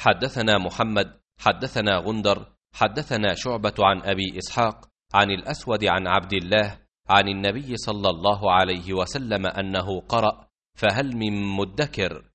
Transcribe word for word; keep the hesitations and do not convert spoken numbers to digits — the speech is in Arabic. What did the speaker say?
حدثنا محمد حدثنا غندر حدثنا شعبة عن أبي إسحاق عن الأسود عن عبد الله عن النبي صلى الله عليه وسلم أنه قرأ: فهل من مدكر؟